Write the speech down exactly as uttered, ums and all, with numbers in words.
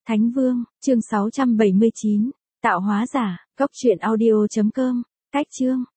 Thánh Vương, chương sáu trăm bảy mươi chín, tạo hóa giả, góc truyện audio chấm com, cách chương.